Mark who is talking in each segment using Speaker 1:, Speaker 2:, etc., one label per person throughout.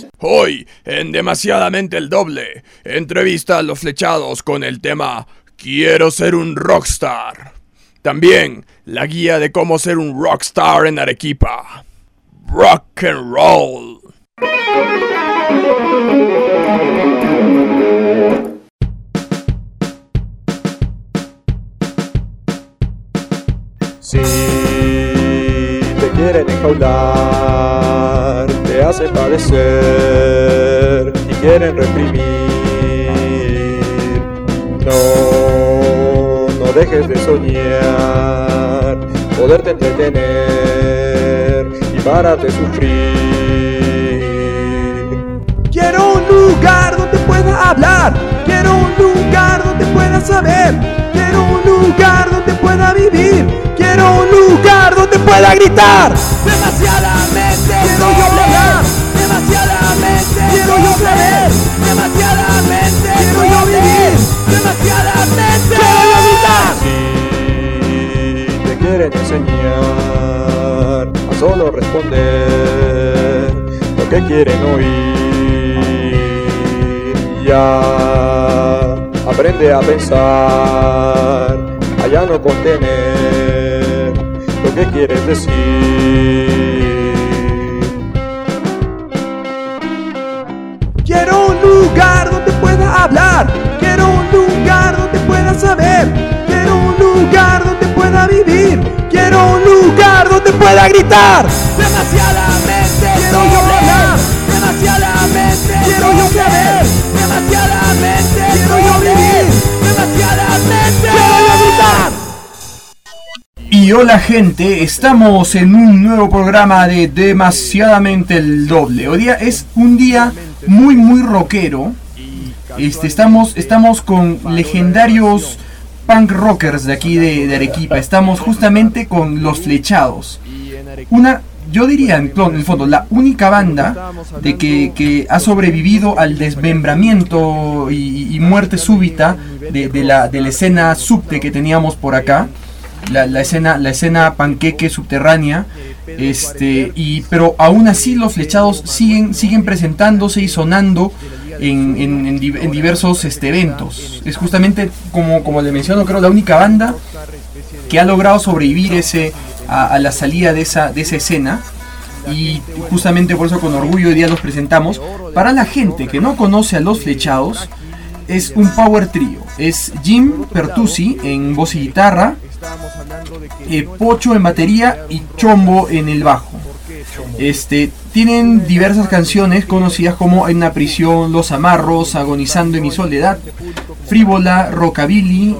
Speaker 1: Hoy, en Demasiadamente el Doble, entrevista a Los Flechados con el tema Quiero ser un rockstar. También, la guía de cómo ser un rockstar en Arequipa. Rock and roll.
Speaker 2: Si te quieren enjaular, te hacen padecer y quieren reprimir. No dejes de soñar, poderte entretener y parar de sufrir.
Speaker 3: Quiero un lugar donde pueda hablar, quiero un lugar donde pueda saber, quiero un lugar donde pueda vivir, quiero un lugar donde pueda gritar. Demasiadamente quiero yo hablar, demasiadamente quiero yo saber, demasiadamente quiero yo vivir, demasiadamente quiero yo gritar.
Speaker 2: Si te quieren enseñar a solo responder lo que quieren oír, ya aprende a pensar, a ya no contener lo que quieres decir.
Speaker 3: Quiero un lugar donde pueda hablar, quiero un lugar donde pueda saber, quiero un lugar donde pueda vivir, quiero un lugar donde pueda gritar. Demasiadamente quiero yo hablar, demasiadamente quiero yo saber, demasiadamente quiero yo vivir, demasiadamente quiero yo gritar.
Speaker 4: Y hola gente, estamos en un nuevo programa de Demasiadamente el Doble. Hoy día es un día muy rockero. Estamos con legendarios punk rockers de aquí de Arequipa. Estamos justamente con Los Flechados. Yo diría en el fondo, la única banda de que ha sobrevivido al desmembramiento y muerte súbita de la escena subte que teníamos por acá. La escena panqueque subterránea, pero aún así Los Flechados siguen presentándose y sonando en diversos eventos. Es justamente como le menciono, creo la única banda que ha logrado sobrevivir a la salida de esa escena, y justamente por eso con orgullo hoy día los presentamos. Para la gente que no conoce a Los Flechados, es un power trio. Es Jim Pertusi en voz y guitarra, Pocho en batería y Chombo en el bajo. Tienen diversas canciones conocidas como En una prisión, Los amarros, Agonizando en mi soledad, Frívola, Rockabilly.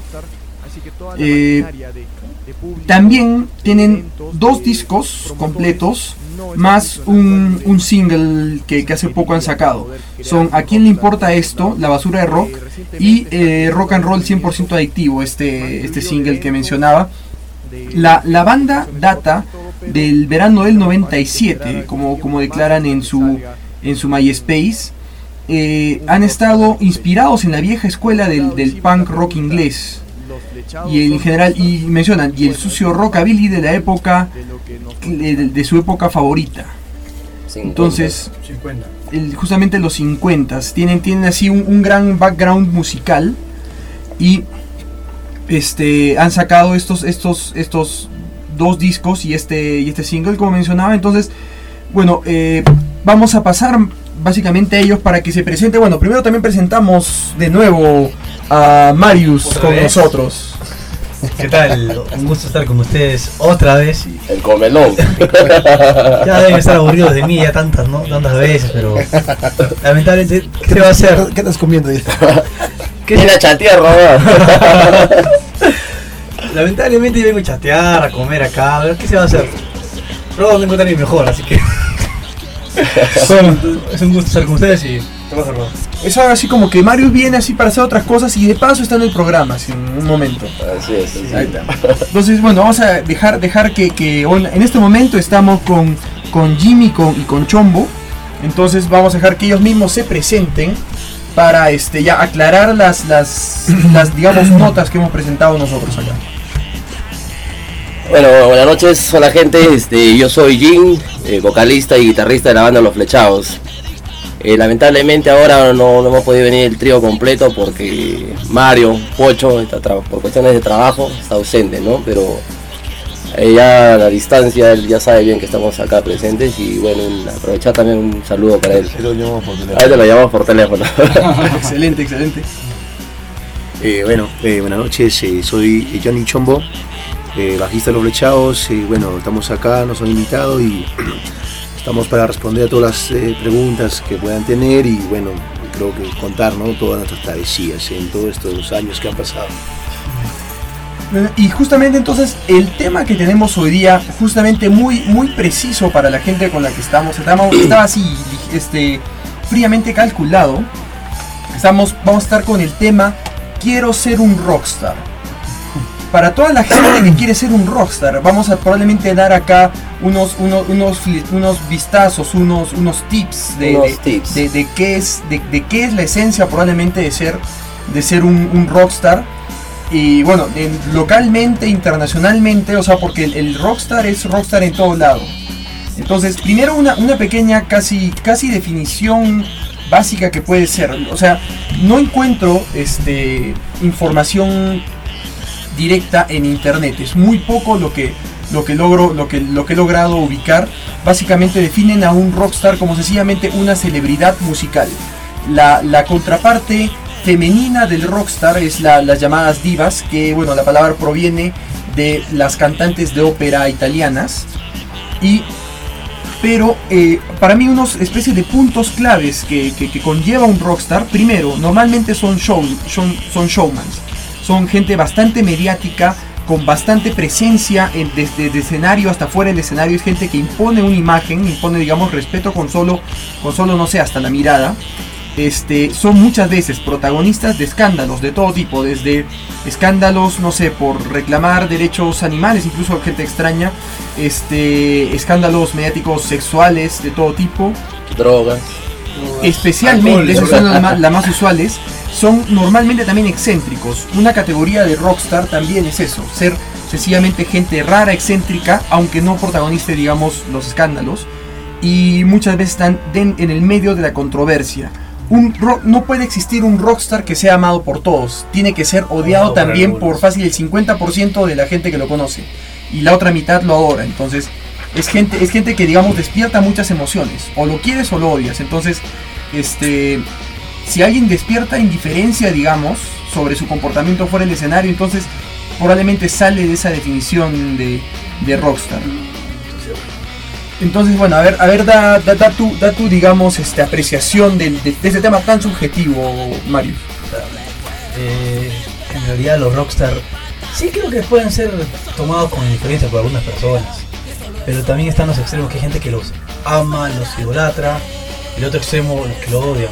Speaker 4: También tienen 2 discos completos más un single que hace poco han sacado. Son ¿A quién le importa esto?, La basura de rock, y Rock and Roll 100% adictivo, este single que mencionaba. La banda data del verano del 97, como declaran en su MySpace. Han estado inspirados en la vieja escuela del punk rock inglés, y en general, y mencionan, y el sucio rockabilly de la época, de su época favorita. 50. Entonces, justamente los 50s tienen así un gran background musical, y han sacado estos 2 discos y este single, como mencionaba. Entonces, bueno, vamos a pasar básicamente a ellos para que se presente. Bueno, primero también presentamos de nuevo a Marius con nosotros.
Speaker 5: ¿Qué tal? Un gusto estar con ustedes otra vez.
Speaker 6: El comelón.
Speaker 5: Ya deben estar aburridos de mí ya tantas veces, pero lamentablemente, ¿qué se va a hacer?
Speaker 7: ¿Qué estás comiendo?
Speaker 6: Viene a chatear, Robert.
Speaker 5: Lamentablemente yo vengo a chatear, a comer acá, a ver qué se va a hacer. Robo no encuentra ni mejor, así que bueno, es un gusto estar con ustedes y te vas a robar.
Speaker 4: Es algo así como que Marius viene así para hacer otras cosas y de paso está en el programa, así, en un momento.
Speaker 6: Así es.
Speaker 4: Ahí está. Entonces, bueno, vamos a dejar que en este momento estamos con Jimmy y con Chombo. Entonces vamos a dejar que ellos mismos se presenten para ya aclarar las digamos notas que hemos presentado nosotros acá.
Speaker 6: Bueno, buenas noches, hola gente, yo soy Jim, vocalista y guitarrista de la banda Los Flechados. Lamentablemente ahora no hemos podido venir el trío completo porque Mario, Pocho, por cuestiones de trabajo, está ausente, ¿no? Pero ya a la distancia él ya sabe bien que estamos acá presentes y bueno, aprovechar también un saludo para él.
Speaker 2: Lo llamamos por teléfono.
Speaker 6: Ahí te lo llamamos por teléfono.
Speaker 4: Excelente, excelente.
Speaker 7: Buenas noches, soy Johnny Chombo, bajista de Los Flechados. Bueno, estamos acá, nos han invitado y estamos para responder a todas las preguntas que puedan tener y bueno, creo que contar, ¿no?, todas nuestras travesías en todos estos años que han pasado.
Speaker 4: Y justamente entonces el tema que tenemos hoy día, justamente muy preciso para la gente con la que estaba así fríamente calculado. Vamos a estar con el tema quiero ser un rockstar. Para toda la gente que quiere ser un rockstar, vamos a probablemente dar acá unos vistazos, unos tips de qué es la esencia probablemente de ser un rockstar. Y bueno, localmente, internacionalmente, o sea, porque el rockstar es rockstar en todo lado. Entonces, primero una pequeña casi definición básica que puede ser. O sea, no encuentro información directa en internet. Es muy poco lo que he logrado ubicar. Básicamente definen a un rockstar como sencillamente una celebridad musical. La contraparte femenina del rockstar es las llamadas divas, que bueno, la palabra proviene de las cantantes de ópera italianas. Pero para mí unos especies de puntos claves que conlleva un rockstar, primero, normalmente son showmans, son gente bastante mediática, con bastante presencia desde el escenario hasta fuera del escenario. Es gente que impone una imagen, impone, digamos, respeto con solo no sé, hasta la mirada. Son muchas veces protagonistas de escándalos de todo tipo, desde escándalos, no sé, por reclamar derechos animales, incluso gente extraña, escándalos mediáticos sexuales de todo tipo,
Speaker 6: Drogas.
Speaker 4: especialmente, esas son las más usuales, son normalmente también excéntricos. Una categoría de rockstar también es eso, ser sencillamente gente rara, excéntrica, aunque no protagonice, digamos, los escándalos, y muchas veces están en el medio de la controversia. No puede existir un rockstar que sea amado por todos. Tiene que ser odiado también por fácil el 50% de la gente que lo conoce. Y la otra mitad lo adora. Entonces es gente que, digamos, despierta muchas emociones. O lo quieres o lo odias. Entonces, si alguien despierta indiferencia, digamos, sobre su comportamiento fuera del escenario, entonces probablemente sale de esa definición de rockstar. Entonces, bueno, a ver, da tu digamos, apreciación de este tema tan subjetivo, Mario.
Speaker 5: En realidad los rockstar sí creo que pueden ser tomados con indiferencia por algunas personas, pero también están los extremos, que hay gente que los ama, los idolatra, y el otro extremo, los que lo odian.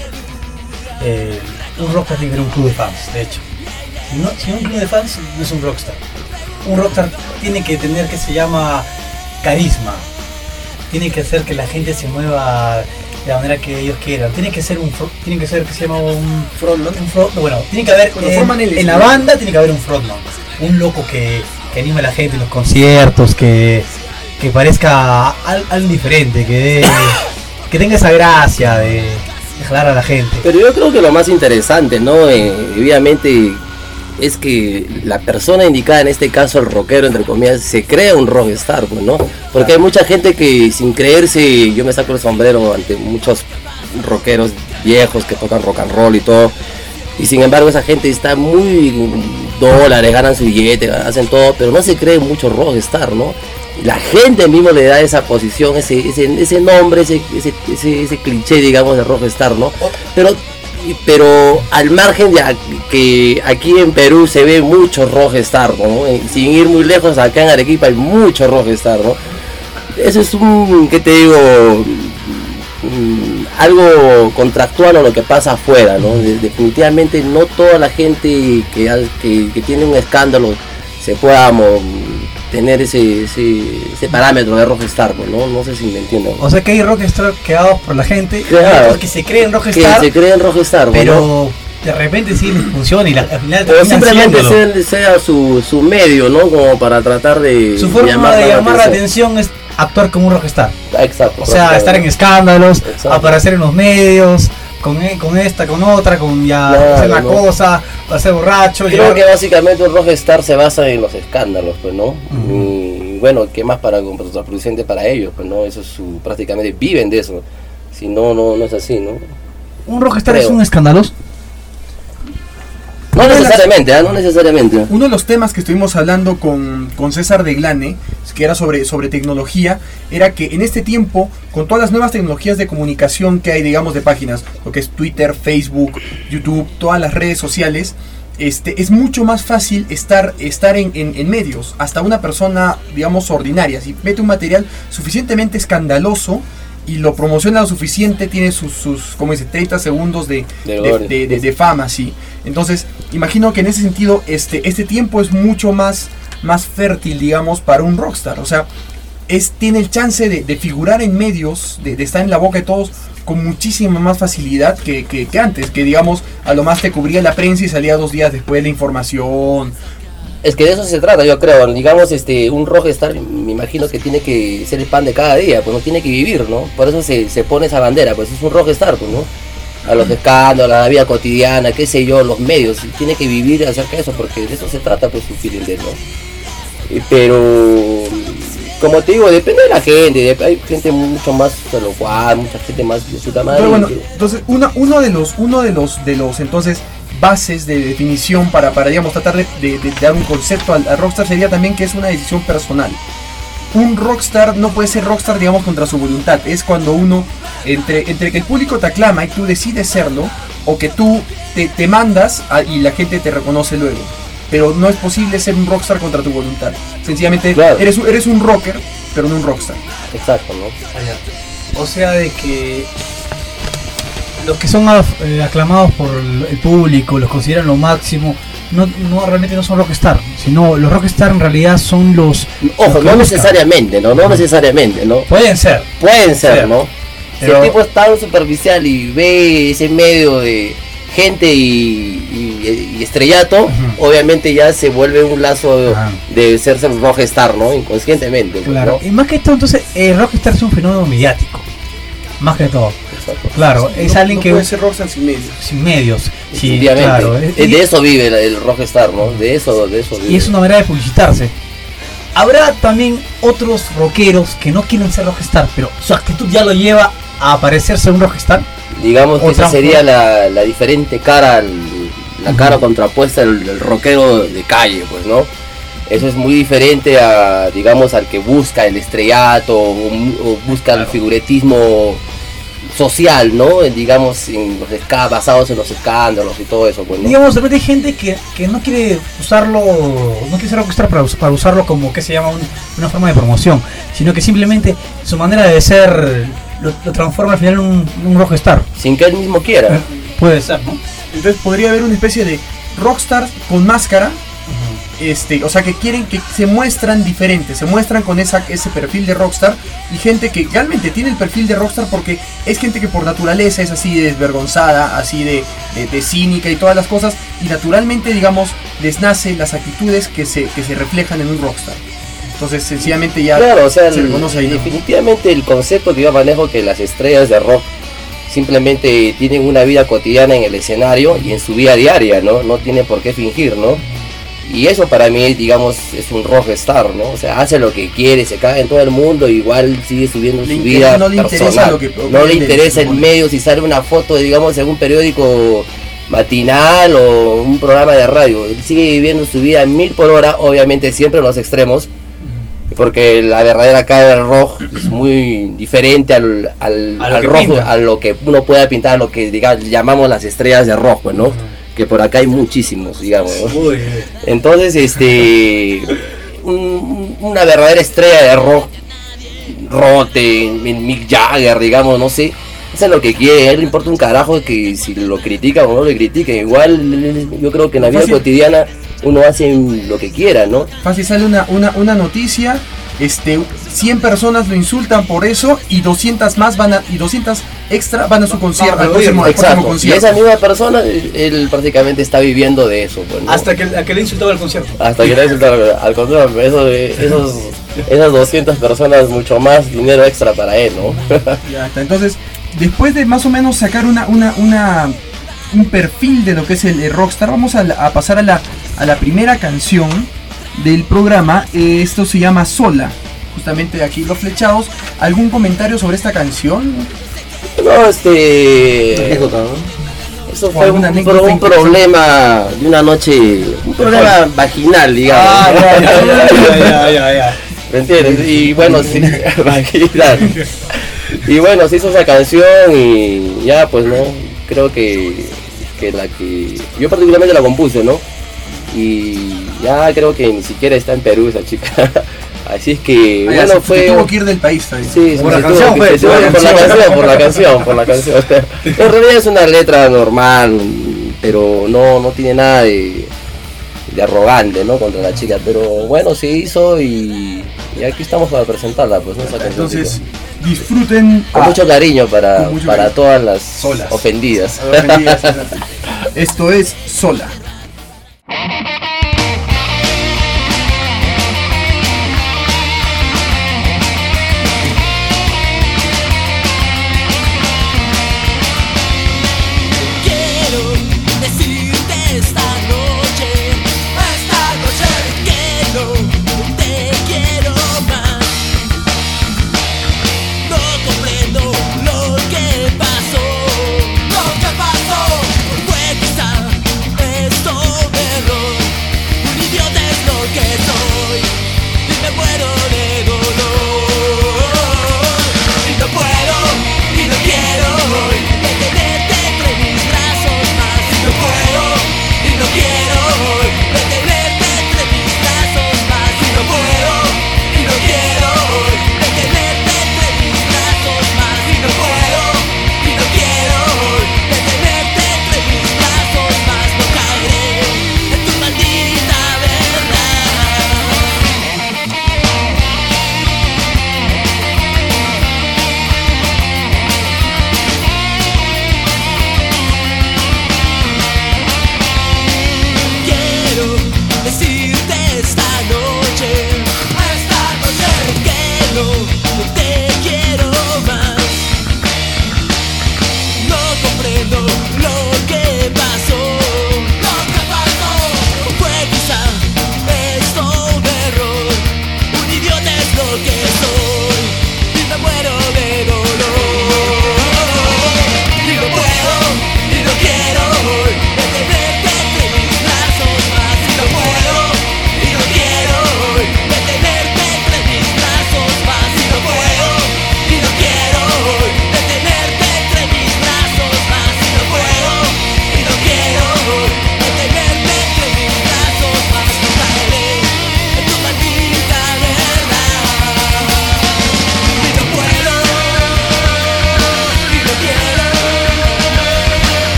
Speaker 5: Un rockstar tiene que tener un club de fans, de hecho. Si un club de fans no es un rockstar. Un rockstar tiene que tener, que se llama, carisma. Tiene que hacer que la gente se mueva de la manera que ellos quieran. Tiene que ser que se llama un frontman. Bueno, tiene que haber en la banda tiene que haber un frontman, un loco que anime a la gente en los conciertos, que parezca algo diferente, que tenga esa gracia de jalar a la gente.
Speaker 6: Pero yo creo que lo más interesante, ¿no? Obviamente es que la persona indicada, en este caso el rockero, entre comillas, se crea un rockstar, pues, ¿no? Porque hay mucha gente que sin creerse, yo me saco el sombrero ante muchos rockeros viejos que tocan rock and roll y todo, y sin embargo esa gente está muy dólares, ganan su billete, hacen todo, pero no se cree mucho rockstar, ¿no? La gente mismo le da esa posición, ese nombre, ese cliché, digamos, de rockstar, ¿no? Pero al margen de que aquí en Perú se ve mucho rockstar, ¿no? Sin ir muy lejos, acá en Arequipa hay mucho rockstar, ¿no? Eso es ¿qué te digo? Algo contractual a lo que pasa afuera, ¿no? Definitivamente no toda la gente que tiene un escándalo se pueda tener ese parámetro de rockstar, ¿no? No sé si me entiendo.
Speaker 5: O sea que hay rockstar creados por la gente,
Speaker 6: claro,
Speaker 5: que se creen rockstar, pero
Speaker 6: ¿no?
Speaker 5: De repente sí les funciona y al final
Speaker 6: pero simplemente sea su medio, ¿no? Como para tratar de
Speaker 5: su forma de llamar la atención es actuar como un rockstar.
Speaker 6: Exacto.
Speaker 5: O sea, estar en escándalos,
Speaker 6: Exacto.
Speaker 5: aparecer en los medios, con esta, con otra, con ya
Speaker 6: Claro,
Speaker 5: hacer una
Speaker 6: ¿no?
Speaker 5: cosa, hacer borracho.
Speaker 6: Creo que básicamente un rockstar se basa en los escándalos, pues, ¿no? Y bueno, ¿qué más para contraproducente para ellos? Pues, ¿no? Eso es prácticamente viven de eso. Si no es así, ¿no?
Speaker 5: ¿Un rockstar
Speaker 6: Creo.
Speaker 5: es un escandaloso?
Speaker 6: No necesariamente, no necesariamente.
Speaker 4: Uno de los temas que estuvimos hablando con César de Glane, que era sobre tecnología, era que en este tiempo, con todas las nuevas tecnologías de comunicación que hay, digamos, de páginas, lo que es Twitter, Facebook, YouTube, todas las redes sociales, es mucho más fácil estar en medios. Hasta una persona, digamos, ordinaria, si mete un material suficientemente escandaloso y lo promociona lo suficiente, tiene sus como dice, 30 segundos de fama, sí. Entonces, imagino que en ese sentido, este tiempo es mucho más fértil, digamos, para un rockstar. O sea, tiene el chance de figurar en medios, de estar en la boca de todos con muchísima más facilidad que antes, que digamos, a lo más te cubría la prensa y salía 2 días después la información.
Speaker 6: Es que de eso se trata, yo creo. Digamos, un rockstar, me imagino que tiene que ser el pan de cada día, pues no tiene que vivir, ¿no? Por eso se pone esa bandera, pues es un rockstar, pues, ¿no? A los escándalos, a la vida cotidiana, qué sé yo, los medios, tiene que vivir acerca de eso, porque de eso se trata, pues, su feeling de, ¿no? Pero, como te digo, depende de la gente, hay gente mucho más locuaz, mucha gente más de su tamaño.
Speaker 4: Pero bueno, entonces, uno de los entonces bases de definición para digamos, tratar de dar un concepto al rockstar sería también que es una decisión personal. Un rockstar no puede ser rockstar, digamos, contra su voluntad. Es cuando uno, entre que el público te aclama y tú decides serlo, o que tú te mandas y la gente te reconoce luego. Pero no es posible ser un rockstar contra tu voluntad. Sencillamente,
Speaker 6: claro,
Speaker 4: eres un rocker, pero no un rockstar.
Speaker 6: Exacto, ¿no?
Speaker 5: O sea, de que los que son aclamados por el público, los consideran lo máximo, no realmente no son rockstar, sino los rockstar en realidad son los...
Speaker 6: Ojo, no necesariamente, ¿no? No necesariamente, ¿no?
Speaker 5: Pueden ser,
Speaker 6: ¿no?
Speaker 5: Pero...
Speaker 6: Si el tipo es tan superficial y ve ese medio de gente y estrellato, obviamente ya se vuelve un lazo de serse un rockstar, ¿no? Inconscientemente.
Speaker 5: Claro,
Speaker 6: ¿no?
Speaker 5: y más que todo, entonces, el rockstar es un fenómeno mediático, más que todo.
Speaker 6: Exacto.
Speaker 5: Claro, es alguien
Speaker 4: no
Speaker 5: que...
Speaker 4: puede ser rockstar sin medios.
Speaker 5: Sin medios, sí,
Speaker 6: Definitivamente.
Speaker 5: claro.
Speaker 6: De eso vive el rockstar, ¿no? De eso vive.
Speaker 5: Y es una manera de publicitarse. Habrá también otros rockeros que no quieren ser rockstar, pero su actitud ya lo lleva a parecerse un rockstar.
Speaker 6: Digamos que esa sería la diferente cara, la cara contrapuesta del rockero de calle, pues, ¿no? Eso es muy diferente a, digamos, al que busca el estrellato o busca el figuretismo social, ¿no? Digamos, basados en los escándalos y todo eso, pues, ¿no?
Speaker 5: Digamos, de repente hay gente que no quiere usarlo, no quiere ser rockstar para usarlo como que se llama una forma de promoción, sino que simplemente su manera de ser lo transforma al final en un rockstar.
Speaker 6: Sin que él mismo quiera.
Speaker 5: Puede ser, ¿no?
Speaker 4: Entonces podría haber una especie de rockstar con máscara, o sea, que quieren que se muestran diferentes, se muestran con ese perfil de rockstar, y gente que realmente tiene el perfil de rockstar porque es gente que por naturaleza es así de desvergonzada, así de cínica y todas las cosas, y naturalmente, digamos, les nace las actitudes que se reflejan en un rockstar. Entonces sencillamente ya
Speaker 6: claro, o sea,
Speaker 4: se reconoce ahí, ¿no?
Speaker 6: Definitivamente el concepto que yo manejo, que las estrellas de rock simplemente tienen una vida cotidiana en el escenario y en su vida diaria, ¿no? No tiene por qué fingir, ¿no? Y eso para mí, digamos, es un rockstar, ¿no? O sea, hace lo que quiere, se caga en todo el mundo, igual sigue subiendo su vida
Speaker 4: no le
Speaker 6: personal.
Speaker 4: interesa lo que
Speaker 6: no le interesa el medio, si sale una foto, digamos, en un periódico matinal o un programa de radio. Él sigue viviendo su vida a 1000 por hora, obviamente siempre en los extremos, porque la verdadera cara del rock es muy diferente al rock, a lo que uno pueda pintar, a lo que, digamos, llamamos las estrellas de rock, pues, ¿no? Que por acá hay muchísimos, digamos, ¿no? Entonces, una verdadera estrella de rock, Mick Jagger, digamos, no sé, eso es lo que quiere. A él le importa un carajo que si lo critican o no lo critiquen. Igual, yo creo que en la vida cotidiana uno hace lo que quiera, ¿no?
Speaker 4: Fácil, sale una noticia 100 personas lo insultan por eso y 200 extra van a su concierto, al próximo
Speaker 6: Exacto. Y
Speaker 4: concierto.
Speaker 6: esa misma persona, él prácticamente está viviendo de eso, pues, ¿no?
Speaker 5: Hasta que le insultaba al concierto.
Speaker 6: Hasta que le insultaron. Al contrario, esas 200 personas, mucho más dinero extra para él, ¿no?
Speaker 4: Ya está. Entonces, después de más o menos sacar un perfil de lo que es el rockstar, vamos a pasar a la primera canción del programa. Esto se llama Sola. Justamente aquí Los Flechados. ¿Algún comentario sobre esta canción?
Speaker 6: No, eso fue un problema de una noche, un problema vaginal, digamos.
Speaker 5: Ya.
Speaker 6: ¿Me entiendes? Y bueno, sí, vaginal. Y bueno, se hizo esa canción y ya, pues, ¿no? Creo que yo particularmente la compuse, ¿no? Y ya creo que ni siquiera está en Perú esa chica. Así es que, bueno, fue...
Speaker 4: tuvo que ir del país también.
Speaker 6: Sí,
Speaker 5: por la canción,
Speaker 6: por la canción. En realidad es una letra normal, pero no tiene nada de arrogante, ¿no? Contra la chica, pero bueno, se hizo y aquí estamos para presentarla, pues, ¿no? Esa canción.
Speaker 4: Entonces, disfruten
Speaker 6: con mucho cariño para
Speaker 4: cariño.
Speaker 6: todas las
Speaker 5: Solas.
Speaker 6: ofendidas.
Speaker 4: Esto es Sola.